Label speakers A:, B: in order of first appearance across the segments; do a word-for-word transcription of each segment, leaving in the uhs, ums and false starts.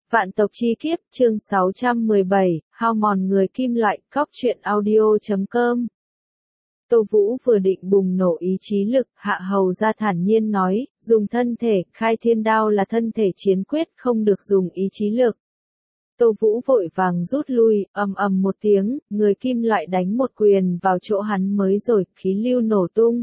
A: Vạn tộc chi kiếp, chương sáu trăm mười bảy, hao mòn người kim loại, cóc truyện audio chấm com. Tô Vũ vừa định bùng nổ ý chí lực, Hạ Hầu ra thản nhiên nói, dùng thân thể, khai thiên đao là thân thể chiến quyết, không được dùng ý chí lực. Tô Vũ vội vàng rút lui, ầm ầm một tiếng, người kim loại đánh một quyền vào chỗ hắn mới rồi, khí lưu nổ tung.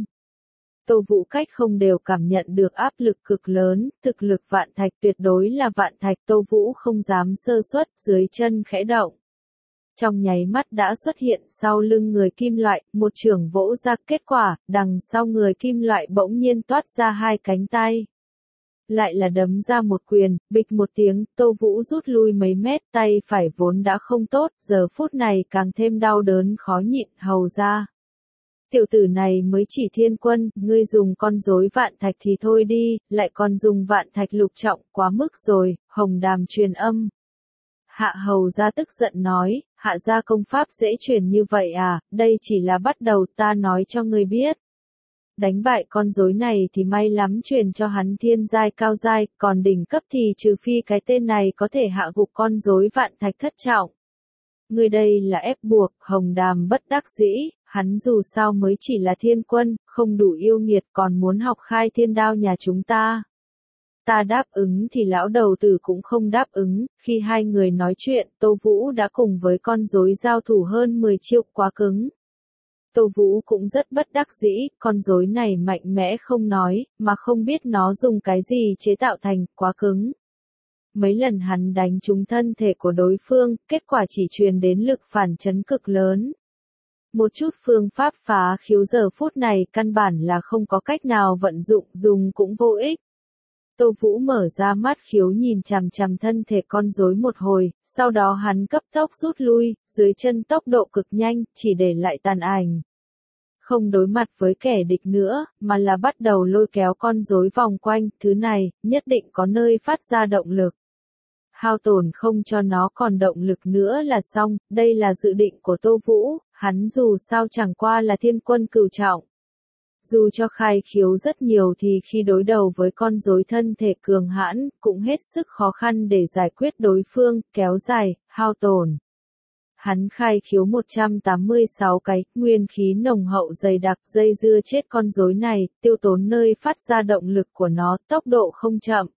A: Tô Vũ cách không đều cảm nhận được áp lực cực lớn, thực lực vạn thạch tuyệt đối là vạn thạch, Tô Vũ không dám sơ suất, dưới chân khẽ động. Trong nháy mắt đã xuất hiện sau lưng người kim loại, một chưởng vỗ ra, kết quả, đằng sau người kim loại bỗng nhiên toát ra hai cánh tay. Lại là đấm ra một quyền, bịch một tiếng, Tô Vũ rút lui mấy mét, tay phải vốn đã không tốt, giờ phút này càng thêm đau đớn khó nhịn, Hầu ra. Tiểu tử này mới chỉ thiên quân, ngươi dùng con rối vạn thạch thì thôi đi, lại còn dùng vạn thạch lục trọng, quá mức rồi, Hồng Đàm truyền âm. Hạ Hầu ra tức giận nói, hạ gia công pháp dễ truyền như vậy à, đây chỉ là bắt đầu, ta nói cho ngươi biết. Đánh bại con rối này thì may lắm truyền cho hắn thiên giai cao giai, còn đỉnh cấp thì trừ phi cái tên này có thể hạ gục con rối vạn thạch thất trọng. Ngươi đây là ép buộc, Hồng Đàm bất đắc dĩ, hắn dù sao mới chỉ là thiên quân, không đủ yêu nghiệt còn muốn học khai thiên đao nhà chúng ta. Ta đáp ứng thì lão đầu tử cũng không đáp ứng, khi hai người nói chuyện, Tô Vũ đã cùng với con rối giao thủ hơn mười chiêu, quá cứng. Tô Vũ cũng rất bất đắc dĩ, con rối này mạnh mẽ không nói, mà không biết nó dùng cái gì chế tạo thành, quá cứng. Mấy lần hắn đánh trúng thân thể của đối phương, kết quả chỉ truyền đến lực phản chấn cực lớn. Một chút phương pháp phá khiếu giờ phút này căn bản là không có cách nào vận dụng, dùng cũng vô ích. Tô Vũ mở ra mắt khiếu nhìn chằm chằm thân thể con rối một hồi, sau đó hắn cấp tốc rút lui, dưới chân tốc độ cực nhanh, chỉ để lại tàn ảnh. Không đối mặt với kẻ địch nữa, mà là bắt đầu lôi kéo con rối vòng quanh, thứ này, nhất định có nơi phát ra động lực. Hao tổn không cho nó còn động lực nữa là xong, đây là dự định của Tô Vũ, hắn dù sao chẳng qua là thiên quân cửu trọng. Dù cho khai khiếu rất nhiều thì khi đối đầu với con rối thân thể cường hãn, cũng hết sức khó khăn để giải quyết đối phương, kéo dài, hao tổn. Hắn khai khiếu một trăm tám mươi sáu cái, nguyên khí nồng hậu dày đặc, dây dưa chết con rối này, tiêu tốn nơi phát ra động lực của nó, tốc độ không chậm.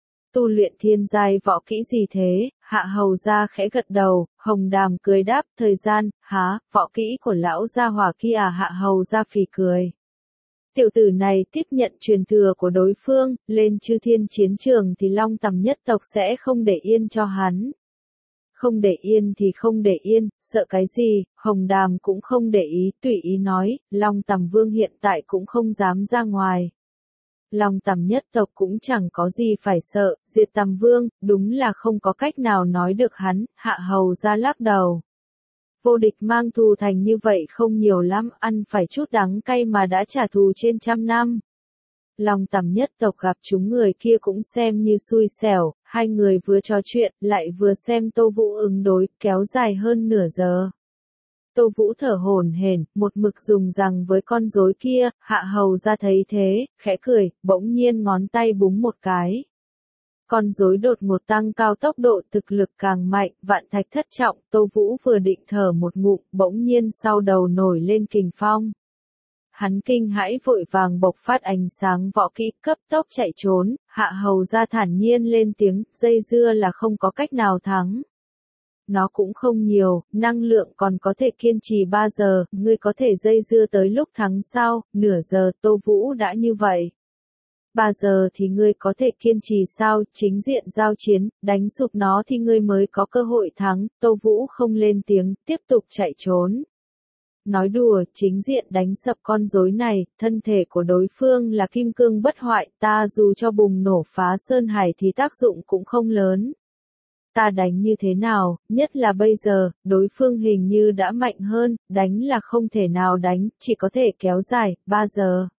A: Tu luyện thiên giai võ kỹ gì thế? Hạ Hầu ra khẽ gật đầu, Hồng Đàm cười đáp, thời gian, há, võ kỹ của lão gia hỏa kia à? Hạ Hầu ra phì cười. Tiểu tử này tiếp nhận truyền thừa của đối phương, lên chư thiên chiến trường thì Long Tầm nhất tộc sẽ không để yên cho hắn. Không để yên thì không để yên, sợ cái gì, Hồng Đàm cũng không để ý, tùy ý nói, Long Tầm Vương hiện tại cũng không dám ra ngoài. Long Tầm nhất tộc cũng chẳng có gì phải sợ, diệt Tầm Vương, đúng là không có cách nào nói được hắn, Hạ Hầu ra lắc đầu. Vô địch mang thù thành như vậy không nhiều lắm, ăn phải chút đắng cay mà đã trả thù trên trăm năm. Long Tầm nhất tộc gặp chúng người kia cũng xem như xui xẻo, hai người vừa trò chuyện, lại vừa xem Tô Vũ ứng đối, kéo dài hơn nửa giờ. Tô Vũ thở hổn hển, một mực dùng rằng với con rối kia, Hạ Hầu ra thấy thế, khẽ cười, bỗng nhiên ngón tay búng một cái. Con rối đột ngột tăng cao tốc độ, thực lực càng mạnh, vạn thạch thất trọng, Tô Vũ vừa định thở một ngụm, bỗng nhiên sau đầu nổi lên kình phong. Hắn kinh hãi vội vàng bộc phát ánh sáng võ kỹ, cấp tốc chạy trốn, Hạ Hầu ra thản nhiên lên tiếng, dây dưa là không có cách nào thắng. Nó cũng không nhiều, năng lượng còn có thể kiên trì ba giờ, ngươi có thể dây dưa tới lúc thắng sao, nửa giờ, Tô Vũ đã như vậy. ba giờ thì ngươi có thể kiên trì sao, chính diện giao chiến, đánh sụp nó thì ngươi mới có cơ hội thắng, Tô Vũ không lên tiếng, tiếp tục chạy trốn. Nói đùa, chính diện đánh sập con rối này, thân thể của đối phương là kim cương bất hoại, ta dù cho bùng nổ phá sơn hải thì tác dụng cũng không lớn. Ta đánh như thế nào, nhất là bây giờ, đối phương hình như đã mạnh hơn, đánh là không thể nào đánh, chỉ có thể kéo dài, ba giờ.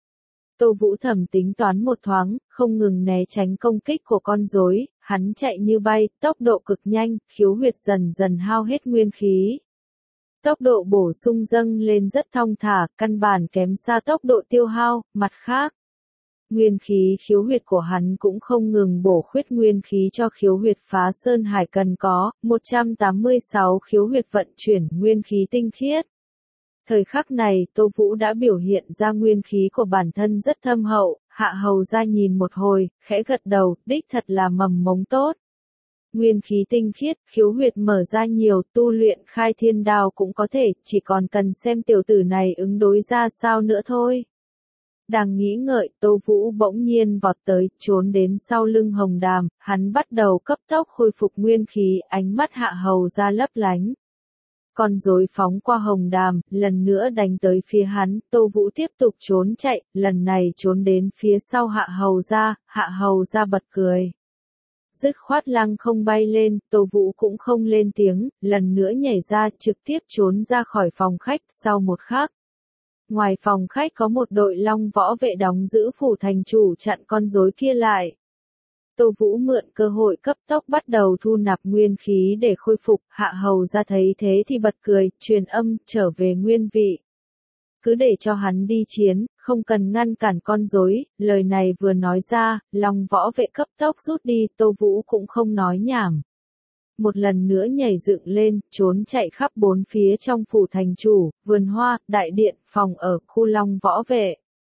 A: Tô Vũ thầm tính toán một thoáng, không ngừng né tránh công kích của con rối, hắn chạy như bay, tốc độ cực nhanh, khiếu huyệt dần dần hao hết nguyên khí. Tốc độ bổ sung dâng lên rất thong thả, căn bản kém xa tốc độ tiêu hao, mặt khác. Nguyên khí khiếu huyệt của hắn cũng không ngừng bổ khuyết nguyên khí cho khiếu huyệt phá sơn hải cần có, một trăm tám mươi sáu khiếu huyệt vận chuyển nguyên khí tinh khiết. Thời khắc này, Tô Vũ đã biểu hiện ra nguyên khí của bản thân rất thâm hậu, Hạ Hầu ra nhìn một hồi, khẽ gật đầu, đích thật là mầm mống tốt. Nguyên khí tinh khiết, khiếu huyệt mở ra nhiều, tu luyện khai thiên đao cũng có thể, chỉ còn cần xem tiểu tử này ứng đối ra sao nữa thôi. Đang nghĩ ngợi, Tô Vũ bỗng nhiên vọt tới, trốn đến sau lưng Hồng Đàm, hắn bắt đầu cấp tốc khôi phục nguyên khí, ánh mắt Hạ Hầu ra lấp lánh. Con rối phóng qua Hồng Đàm, lần nữa đánh tới phía hắn, Tô Vũ tiếp tục trốn chạy, lần này trốn đến phía sau Hạ Hầu ra, Hạ Hầu ra bật cười. Dứt khoát lăng không bay lên, Tô Vũ cũng không lên tiếng, lần nữa nhảy ra, trực tiếp trốn ra khỏi phòng khách, sau một khắc. Ngoài phòng khách có một đội long võ vệ đóng giữ phủ thành chủ chặn con rối kia lại. Tô Vũ mượn cơ hội cấp tốc bắt đầu thu nạp nguyên khí để khôi phục, Hạ Hầu ra thấy thế thì bật cười, truyền âm, trở về nguyên vị. Cứ để cho hắn đi chiến, không cần ngăn cản con rối. Lời này vừa nói ra, long võ vệ cấp tốc rút đi, Tô Vũ cũng không nói nhảm. Một lần nữa nhảy dựng lên, trốn chạy khắp bốn phía trong phủ thành chủ, vườn hoa, đại điện, phòng ở, khu long võ vệ.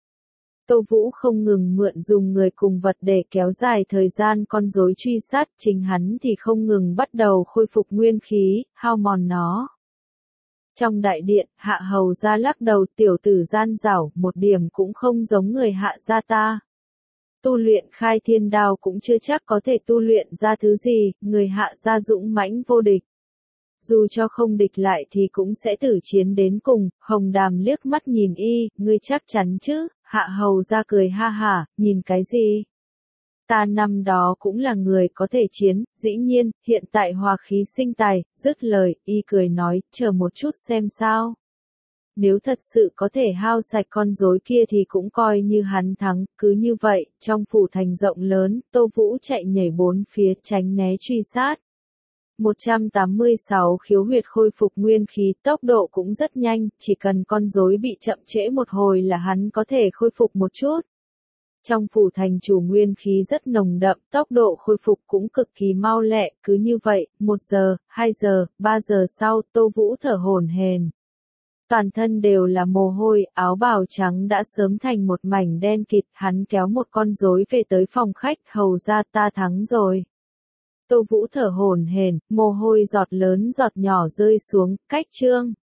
A: Tô Vũ không ngừng mượn dùng người cùng vật để kéo dài thời gian con rối truy sát, chính hắn thì không ngừng bắt đầu khôi phục nguyên khí, hao mòn nó. Trong đại điện, Hạ Hầu ra lắc đầu, tiểu tử gian dảo, một điểm cũng không giống người Hạ gia ta. Tu luyện khai thiên đao cũng chưa chắc có thể tu luyện ra thứ gì, người Hạ gia dũng mãnh vô địch. Dù cho không địch lại thì cũng sẽ tử chiến đến cùng. Hồng Đàm liếc mắt nhìn y, ngươi chắc chắn chứ? Hạ Hầu ra cười ha hả, nhìn cái gì? Ta năm đó cũng là người có thể chiến, dĩ nhiên, hiện tại hòa khí sinh tài, dứt lời, y cười nói, chờ một chút xem sao. Nếu thật sự có thể hao sạch con rối kia thì cũng coi như hắn thắng, cứ như vậy, trong phủ thành rộng lớn, Tô Vũ chạy nhảy bốn phía tránh né truy sát. một trăm tám mươi sáu khiếu huyệt khôi phục nguyên khí, tốc độ cũng rất nhanh, chỉ cần con rối bị chậm trễ một hồi là hắn có thể khôi phục một chút. Trong phủ thành chủ nguyên khí rất nồng đậm, tốc độ khôi phục cũng cực kỳ mau lẹ, cứ như vậy, một giờ, hai giờ, ba giờ sau, Tô Vũ thở hổn hển. Toàn thân đều là mồ hôi, áo bào trắng đã sớm thành một mảnh đen kịt, hắn kéo một con rối về tới phòng khách, hầu ra ta thắng rồi. Tô Vũ thở hổn hển, mồ hôi giọt lớn giọt nhỏ rơi xuống, cách chương.